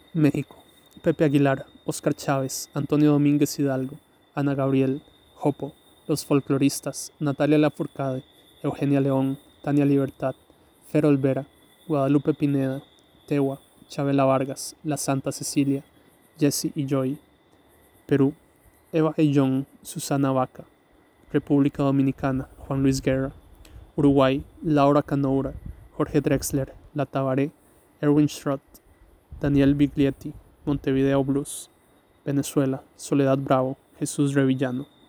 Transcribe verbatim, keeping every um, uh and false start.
México: Pepe Aguilar, Óscar Chávez, Antonio Domínguez Hidalgo, Ana Gabriel, Jopo, Los Folcloristas, Natalia Lafourcade, Eugenia León, Tania Libertad, Fer Olvera, Guadalupe Pineda, Tewa, Chabela Vargas, La Santa Cecilia, Jessie y Joy. Perú: Eva Ayllón, Susana Vaca. República Dominicana: Juan Luis Guerra. Uruguay: Laura Canoura, Jorge Drexler, La Tabaré, Erwin Schrott, Daniel Biglietti, Montevideo Blues. Venezuela: Soledad Bravo, Jesús Revillano.